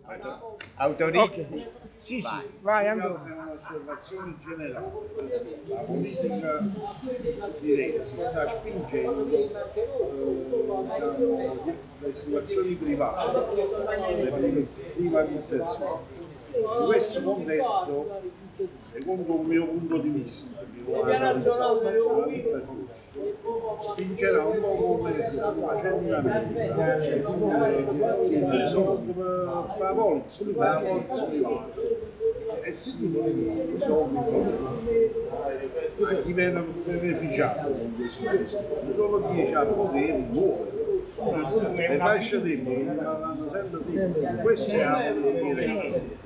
Autorizzi? Sì, sì, vai Andrea. Un'osservazione generale. La politica direi che si sta spingendo le situazioni private, le privatizzazioni. In questo contesto, secondo un mio punto di vista, che ho analizzato durante il percorso, spingerà un po' come sta facendo in America, sono favorizi privati e si risolve il problema. Chi viene beneficiato con questo sistema? Solo chi ha potere vuole. Le fasce deboli hanno sempre detto questo è la politica.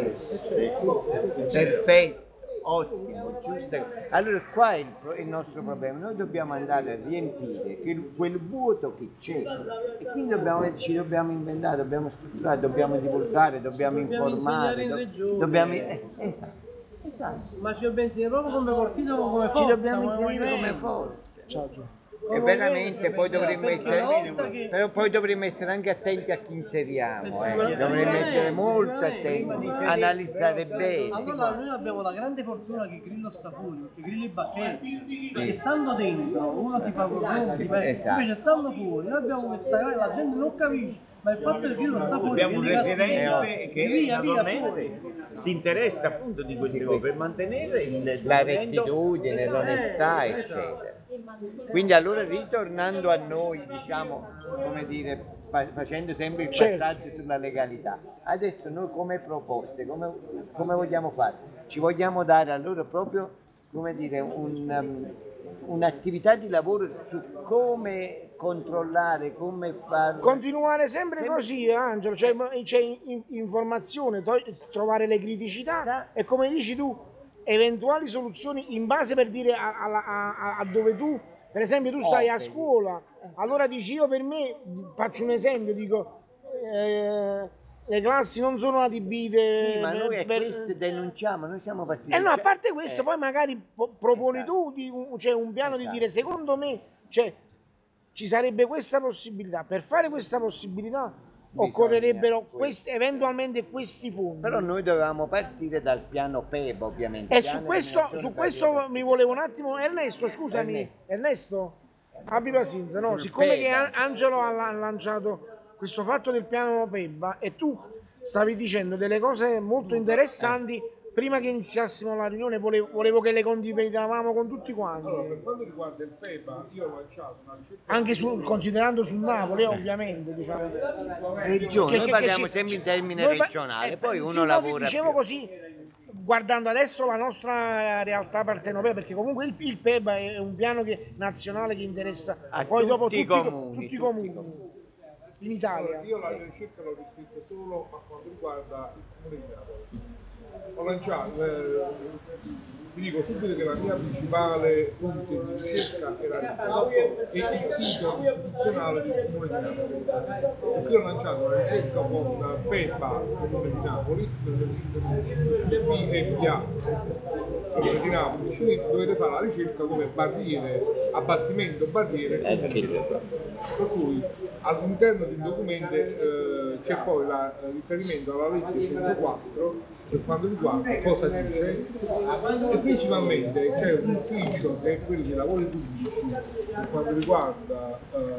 Perfetto, ottimo, giusto. Allora qua è il nostro problema, noi dobbiamo andare a riempire quel vuoto che c'è e quindi ci dobbiamo inventare, dobbiamo strutturare, dobbiamo divulgare, dobbiamo informare, dobbiamo... esatto. Ma ci dobbiamo inserire proprio come partito o come forza? Ci dobbiamo inserire come forza. E veramente poi dovremmo essere, però poi dovremmo essere anche attenti a chi inseriamo, dovremmo essere molto attenti, analizzare bene. Allora noi abbiamo la grande fortuna che Grillo sta fuori, perché Grillo è Bacchetti, perché stando dentro uno si fa problemi, Esatto. invece stando fuori noi abbiamo questa grande, la gente non capisce, ma il fatto che Grillo sta fuori, Abbiamo un referente che via, naturalmente si interessa appunto di queste cose per mantenere La rettitudine, l'onestà, eccetera. Quindi allora ritornando a noi, diciamo, come dire, facendo sempre il passaggio sulla legalità, adesso noi come proposte, come vogliamo fare? Ci vogliamo dare allora proprio, come dire, un'attività di lavoro su come controllare, come far... Continuare sempre così, Angelo, cioè informazione, trovare le criticità e come dici tu, eventuali soluzioni in base per dire a dove tu, per esempio tu stai a scuola, allora dici io per me, faccio un esempio, dico le classi non sono adibite. Sì, ma noi è questo denunciamo, noi siamo partiti. No, a parte questo, poi magari proponi tu un piano di dire secondo me ci sarebbe questa possibilità. Per fare questa possibilità occorrerebbero eventualmente questi fondi. Però noi dovevamo partire dal piano PEB, ovviamente. E su questo mi volevo un attimo, Ernesto, scusami, Ernesto, abbi pazienza, no? Siccome che Angelo ha lanciato questo fatto del piano PEB e tu stavi dicendo delle cose molto interessanti, prima che iniziassimo la riunione volevo che le condividevamo con tutti quanti. Allora, per quanto riguarda il PEPA, io ho lanciato una ricerca... Anche considerando su Napoli, ovviamente, diciamo. Regione, noi parliamo sempre in termine regionale, poi uno lavora dicevo così, guardando adesso la nostra realtà partenopea, perché comunque il PEPA è un piano nazionale che interessa poi dopo tutti i comuni in Italia. Io la ricerca l'ho ristretta solo a quanto riguarda il comune di Napoli. Ho lanciato, vi dico subito che la mia principale fonte di ricerca era il sito istituzionale del comune di Napoli. E qui ho lanciato una ricerca con PEPA, comune di Napoli, B e PA, comune di Napoli. Cioè dovete fare la ricerca come barriere, abbattimento barriere. Per cui all'interno del documento c'è poi il riferimento alla legge 104 per quanto riguarda cosa dice e principalmente c'è un ufficio che è quello dei lavori pubblici per quanto riguarda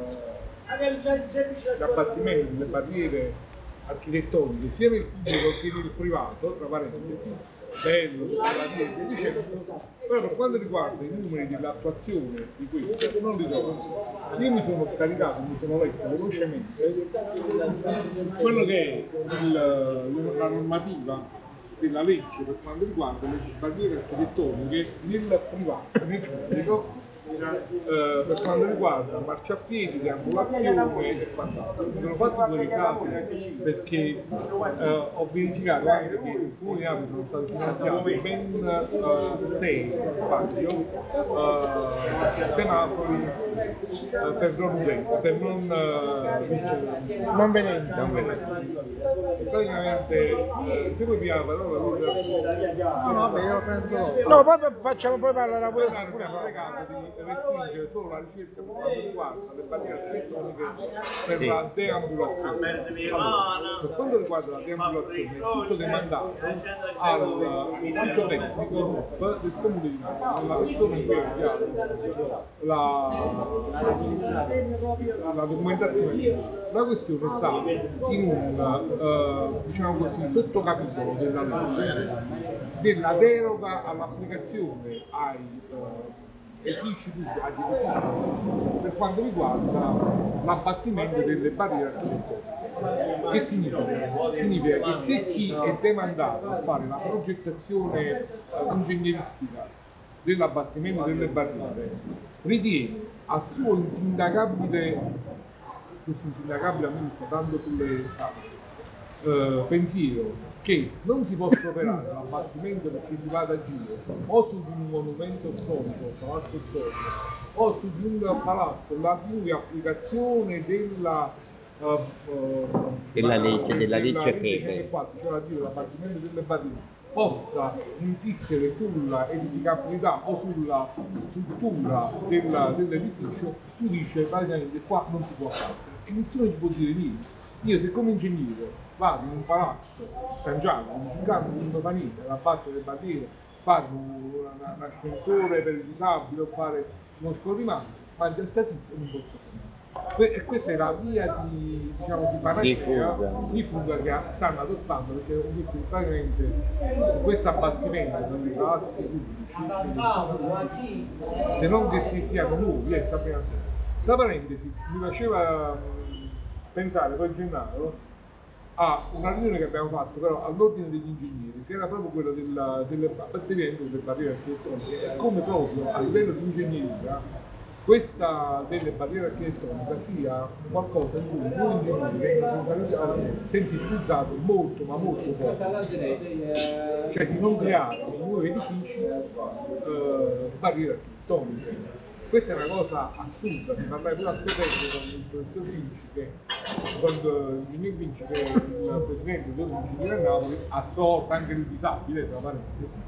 l'abbattimento delle barriere architettoniche sia nel pubblico che nel privato, tra parentesi, bello, però per quanto riguarda i numeri dell'attuazione di questo non li trovo. Io mi sono scaricato, mi sono letto velocemente quello che è la normativa della legge per quanto riguarda le barriere architettoniche nel privato, nel pubblico, per quanto riguarda marciapiedi, deambulazione e quant'altro. Mi sono fatto due risate perché ho verificato anche che in comune di Napoli sono stati finanziati ben 6 semafori per non vedenti. Praticamente se vuoi pigliare la parola no, vabbè, io prendo. No, poi facciamo poi parlare pure. restringere solo la ricerca per quanto riguarda le barriere architettoniche per la deambulazione. Per quanto riguarda la deambulazione è tutto demandato all'ufficio tecnico del comune di Napoli, la persona in cui abbiamo la documentazione. La questione sta in un diciamo così, sottocapitolo della legge della deroga all'applicazione agli edifici per quanto riguarda l'abbattimento delle barriere architettoniche. Che significa? Significa che se chi è demandato a fare la progettazione ingegneristica dell'abbattimento delle barriere ritiene a suo insindacabile, questo insindacabile a me mi sta dando sulle scale, pensiero che non si possa operare l'abbattimento perché si va ad agire o su un monumento storico, palazzo storico, o su un palazzo la cui applicazione della legge Pepe, cioè a dire l'abbattimento delle barriere, possa insistere sulla edificabilità o sulla struttura dell'edificio, tu dice praticamente qua non si può fare e nessuno ci può dire niente. Io se come ingegnere vado in un palazzo San Giacomo, in un campo non fa niente, abbattere le barriere, fare un ascensore per il disabile o fare uno scorrimento, ma già sta zitto non posso fare. E questa è la via di, diciamo, di panacea, di fuga che stanno adottando, perché ho visto che praticamente questo abbattimento dei palazzi pubblici, se non che si siano nuovi, sta appena a te. Tra parentesi, mi faceva pensare poi Gennaro a una riunione che abbiamo fatto però all'ordine degli ingegneri, che era proprio quello dell'abbattimento delle barriere architettoniche, e come proprio a livello di ingegneria questa delle barriere architettoniche sia qualcosa in cui noi ingegneri vengono sensibilizzati molto ma molto poco, cioè di non creare nei nuovi edifici barriere architettoniche. Questa è una cosa assurda, ne parlai pure a Stefano con il professor Vinci, con il mio Vinci, che è il presidente dell'Ingegnere a Napoli, ha sorto anche il disabile, tra parentesi.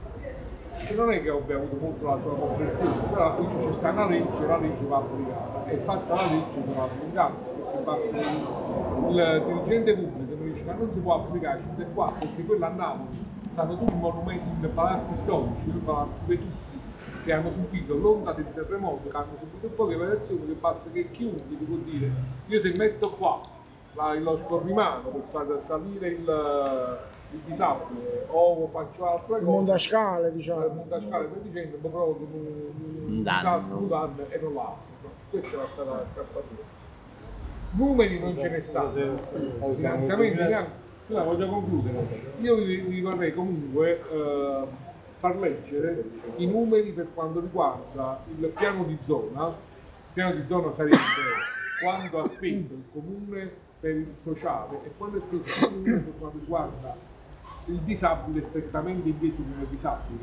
E non è che abbia avuto molto la sua comprensione, però dice c'è sta una legge, la legge va applicata, e fatta la legge va applicata, perché il dirigente pubblico mi dice che non si può applicare 54 perché quello a Napoli stanno tutti i monumenti in palazzi storici, in palazzi vetusti, che hanno subito l'onda del terremoto, che hanno subito poche variazioni, che basta che chiunque ti può dire io se metto qua lo scorrimano per far salire il disabile o faccio altra cosa, il mondascale, diciamo. Il mondascale per dicendo, ma proprio un disastro, un danno e non l'ha. Questa è stata la scappatura. Numeri non ce ne stanno, finanziamenti neanche. No, voglio concludere. Io vi vorrei comunque far leggere i numeri per quanto riguarda il piano di zona. Il piano di zona sarebbe quanto ha speso il comune per il sociale e quanto ha speso il comune per quanto riguarda il disabile strettamente inteso come disabile.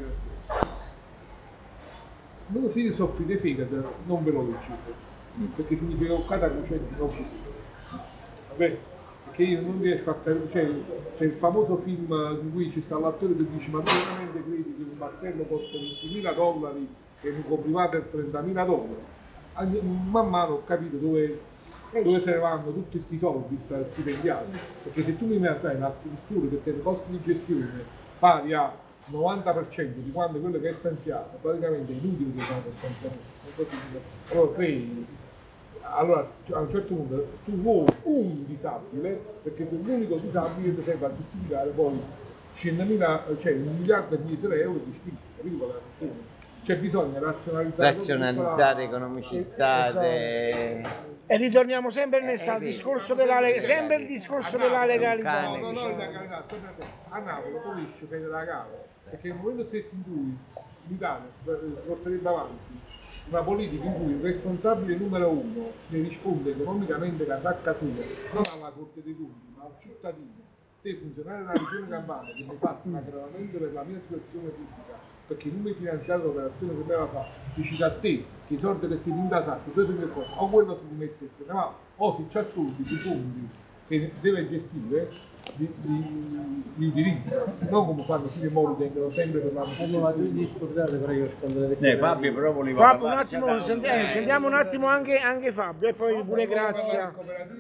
Non si soffrite fegato, non ve lo leggete, perché significa che cada concetto non si vabbè, perché io non riesco a c'è il famoso film in cui ci sta l'attore che dice ma tu veramente credi che un martello costa $20.000 e un coprivato per $30.000? Man mano ho capito dove se ne vanno tutti questi soldi stipendiati, perché se tu mi fai una struttura che tiene costi di gestione pari a 90% di quanto quello che è stanziato, praticamente è inutile che fare il stanziamento. Allora a un certo punto tu vuoi un disabile, perché quell'unico disabile ti serve a giustificare poi 100.000, cioè 1 miliardo di euro di spese, capito qual è la questione? C'è bisogno di razionalizzare, economicizzare. E ritorniamo sempre nel discorso della sempre il discorso della legalità. No, legalità. A Napoli Poliscio fede la gara, perché nel momento stesso in cui l'Italia si porterebbe avanti una politica in cui il responsabile numero uno ne risponde economicamente da sacca sua, non alla Corte dei Conti, ma al cittadino, te funzionare della Regione Campania che mi ha fatto un aggravamento per la mia situazione fisica, perché i numeri finanziari dell'operazione che aveva fatto, dici a te che i soldi che ti vinta sacco, tu sei o quello si mettesse, ma o se c'è soldi, ti fondi che deve gestire li utilizza, non come fanno fino in modo tengono sempre per la Scusate, prego, Fabio però voleva Fabio, un parlare. attimo, sentiamo un attimo anche Fabio e poi pure Grazia.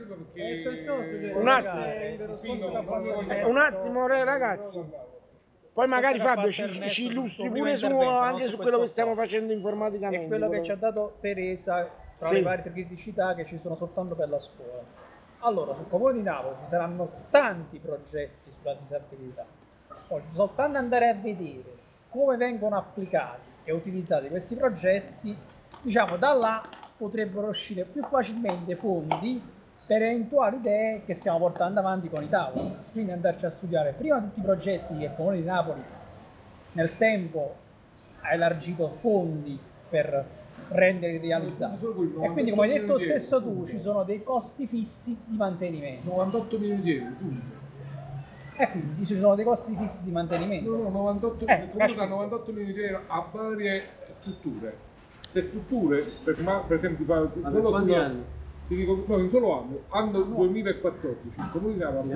Un attimo ragazzi. Poi magari Fabio ci illustri pure anche su quello che stiamo facendo informaticamente. È quello che ci ha dato Teresa tra le varie criticità che ci sono soltanto per la scuola. Allora, sul Comune di Napoli ci saranno tanti progetti sulla disabilità. Oggi soltanto andare a vedere come vengono applicati e utilizzati questi progetti, diciamo da là potrebbero uscire più facilmente fondi per eventuali idee che stiamo portando avanti con i tavoli. Quindi andarci a studiare prima tutti i progetti che il Comune di Napoli nel tempo ha elargito fondi per rendere realizzati. E quindi, come hai detto stesso tu, ci sono dei costi fissi di mantenimento. 98 milioni di euro, punto. E quindi ci sono dei costi fissi di mantenimento. No, 98 milioni di euro a varie strutture. Se strutture, per esempio, solo quanti anni? Ti dico, no, in solo anno 2014, il Comune di Napoli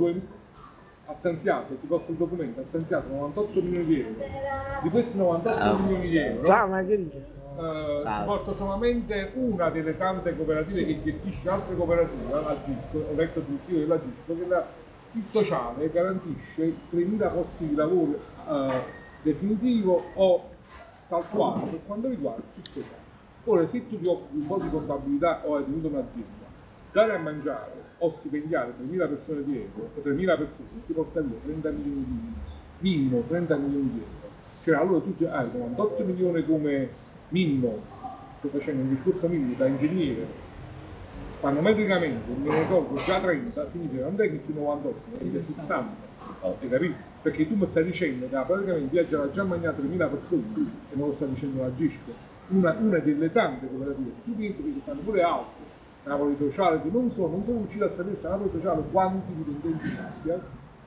ha stanziato, ti posto il documento, ha stanziato 98 milioni di euro. Di questi 98 milioni di euro, Ciao Margherita. ti porto solamente una delle tante cooperative che gestisce altre cooperative, la Gisco, ho letto sul sito della Gisco, che il sociale garantisce 3.000 posti di lavoro definitivo o saltuario per quanto riguarda il sociale. Ora, se tu ti occupi un po' di contabilità o hai tenuto un'azienda, dare a mangiare o stipendiare 3.000 persone di euro, 3.000 persone, ti porta via 30 milioni di minimo 30 milioni di euro. Cioè allora tu hai 98 milioni come minimo, sto facendo un discorso minimo da ingegnere, panometricamente me ne tolgo già 30, significa non è che c'è 98, ma 60, hai capito? Perché tu mi stai dicendo che praticamente viaggiano già mangiato 3.000 persone e non lo sta dicendo la Gisco. Una delle tante cooperative, tu pensi che ci stanno pure altre, Napoli Sociale, che non sono riusciti a sapere se Napoli Sociale quanti dipendenti abbia,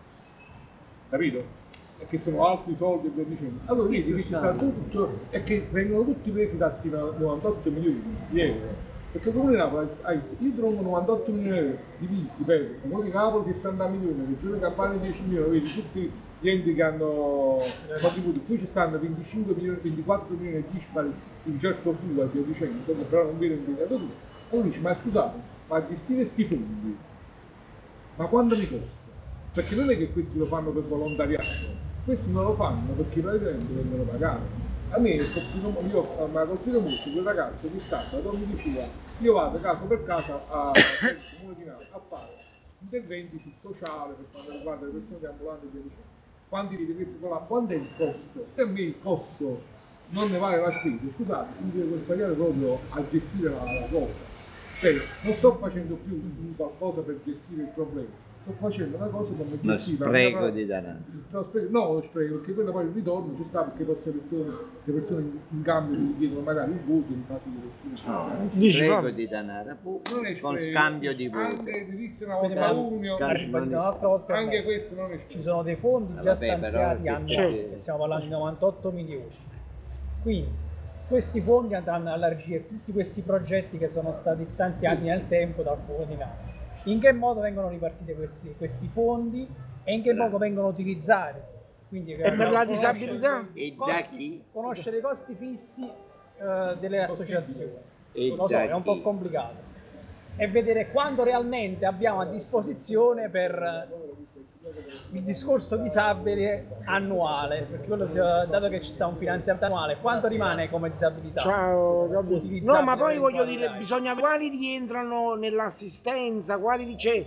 capito? E che sono altri soldi e via dicendo. Allora vedi che ci sta tutto e che vengono tutti presi da questi 98 milioni di euro. Perché il Comune di Napoli, io trovo 98 milioni di euro divisi per il Comune di Napoli 60 milioni, Regione Campania 10 milioni, vedi tutti gli enti che hanno contribuito, qui ci stanno 25 milioni, 24 milioni di dispari di un certo flusso e via dicendo, però non viene impegnato tu. E uno dice, ma scusate, ma gestire sti fondi, ma quanto mi costa? Perché non è che questi lo fanno per volontariato, questi non lo fanno perché praticamente vengono pagati. A me mi ha colpito molto quel ragazzo che sabato mi diceva, io vado caso per caso al Comune di Napoli a fare interventi sul sociale per quanto riguarda le persone che ambulanti e via dicendo. Quanti dite questo là, quanto è il costo? Per me il costo non ne vale la spesa, scusate, si deve sbagliare proprio a gestire la cosa. Cioè, non sto facendo più qualcosa per gestire il problema, sto facendo una cosa come gestire. Uno spreco di denaro. No, lo spreco, perché quello poi il ritorno ci sta perché poi queste persone in cambio ti chiedono magari il voto in caso di elezione. Spreco di denaro con scambio di voto. Anche di disse una volta uno, anche questo non è Ci sono dei fondi già stanziati però annuali, stiamo parlando di 98 milioni. Quindi questi fondi andranno a allargire tutti questi progetti che sono stati stanziati nel tempo dal Comune di Napoli. In che modo vengono ripartiti questi fondi e in che modo vengono utilizzati? Quindi, E per la disabilità? E da chi? Conoscere i costi fissi delle associazioni. E Lo so, da è un po' chi? complicato. E vedere quanto realmente abbiamo a disposizione per il discorso disabile annuale, perché quello dato che ci sta un finanziamento annuale, quanto rimane come disabilità? Ciao Gabriele. Utilizzabile No, ma poi voglio eventuali dire, dati. bisogna quali rientrano nell'assistenza, quali c'è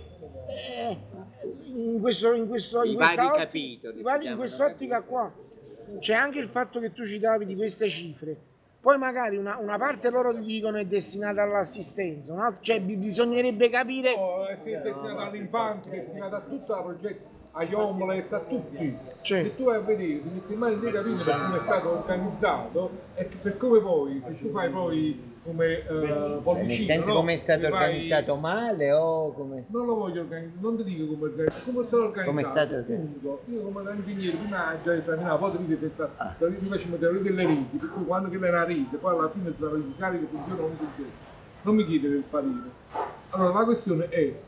in I vari questa capitoli, si in chiamano quest'ottica qua. C'è anche il fatto che tu citavi di queste cifre. Poi magari una parte loro ti dicono è destinata all'assistenza, cioè bisognerebbe capire. No, è destinata all'infanzia, è destinata a tutto il progetto, agli homeless, a tutti. Sì. Se tu vai a vedere, ti metti in mano di capire per come è stato organizzato e per come poi, se tu fai poi come Nel pollicino, senso no? come è stato Se fai- organizzato male o come? Non lo voglio organizzare, non ti dico come è stato organizzato. Come è stato appunto. Io come ingegnere prima già esaminavo, poi ti dico senza ti facciamo teoria delle reti, per cui quando che è una rete, poi alla fine si verificare che funziona o non funziona. Non mi chiedere il parere. Allora la questione è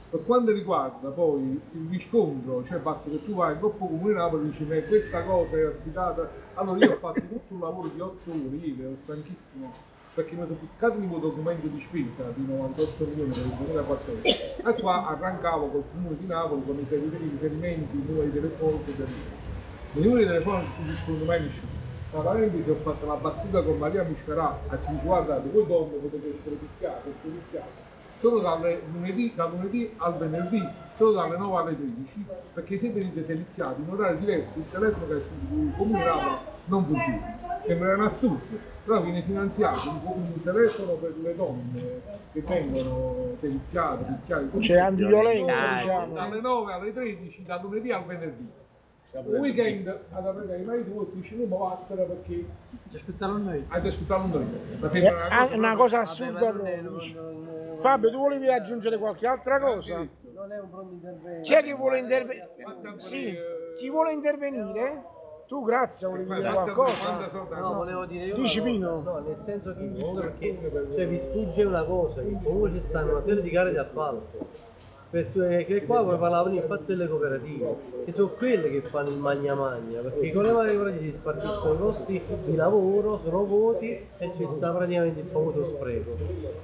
Per quanto riguarda poi il riscontro, cioè basta che tu vai in Coppa Comune Napoli e dici ma questa cosa è affidata. Allora io ho fatto tutto un lavoro di 8 ore, ieri ero stanchissimo, perché mi sono piccato il mio documento di spesa di 98 milioni per il 2014 e qua arrancavo col Comune di Napoli con i riferimenti, i numeri telefonici e i numeri telefonici secondo me mi sciuto. Tra parentesi ho fatto una battuta con Maria Muscarà a chi dice guardate voi donne potete essere picchiate, solo da lunedì al venerdì, solo dalle 9 alle 13, perché se venite seleziati in orari diversi il telefono che è sul Comune Napoli non funziona. Sembra un assurdo, però viene finanziato un telefono per le donne che vengono seleziate, picchiate. C'è antiviolenza, diciamo. Dalle 9 alle 13, da lunedì al venerdì. Un weekend ad aprire i mariti vostri dice non vattene perché Ci aspettavano noi. hai aspettato noi. Ma È sembra una cosa assurda proprio. Fabio, tu volevi aggiungere qualche altra cosa? Non è un pronto intervento. Chi è che vuole intervenire? Sì, chi vuole intervenire? Tu, grazie, volevi dire qualcosa? No, volevo dire io. Dici, una cosa. Pino? No, nel senso che perché cioè, vi sfugge una cosa, che comunque ci stanno una serie di gare di appalto. Perché qua come parlavano infatti delle cooperative, che sono quelle che fanno il magna magna, perché con le cooperative si spartiscono i costi di lavoro, sono voti e ci sta praticamente il famoso spreco.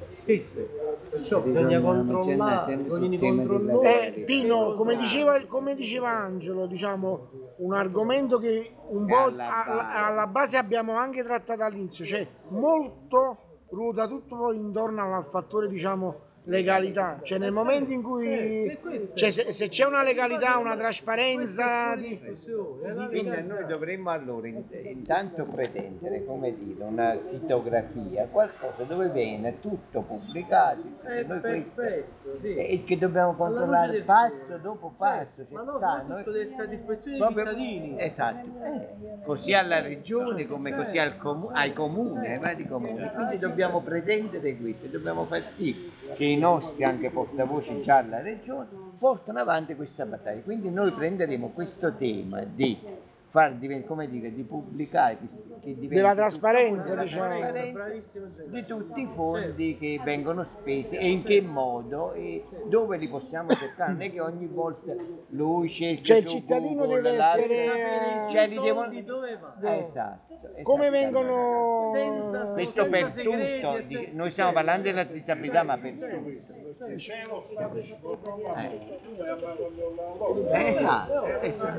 Perciò bisogna controllare, bisogna controllare. Pino, come diceva Angelo, diciamo, un argomento che un po' alla base abbiamo anche trattato all'inizio, cioè molto ruota tutto poi intorno al fattore, diciamo, legalità, cioè nel momento in cui cioè se c'è una legalità, una trasparenza Quindi noi dovremmo allora intanto pretendere, come dire, una sitografia, qualcosa dove viene tutto pubblicato, noi questo, e che dobbiamo controllare passo dopo passo, Ma no, noi soprattutto delle soddisfazioni dei proprio- cittadini. esatto, così alla regione come così ai comuni, ai vari comuni, quindi dobbiamo pretendere questo, dobbiamo far sì che i nostri anche portavoce già alla regione portano avanti questa battaglia. Quindi noi prenderemo questo tema di far come dire, di pubblicare che diventi della trasparenza, tutto diciamo. Bravissimo gente. di tutti i fondi che vengono spesi e in che modo e dove li possiamo cercare. Non è che ogni volta lui cerca Cioè il su cittadino Google, deve l'altro- essere cioè, li devono- Dove va? esatto, come esattamente. vengono Senza Questo per segreti, tutto, senza- noi stiamo parlando della disabilità ma per tutto. Esatto, esatto.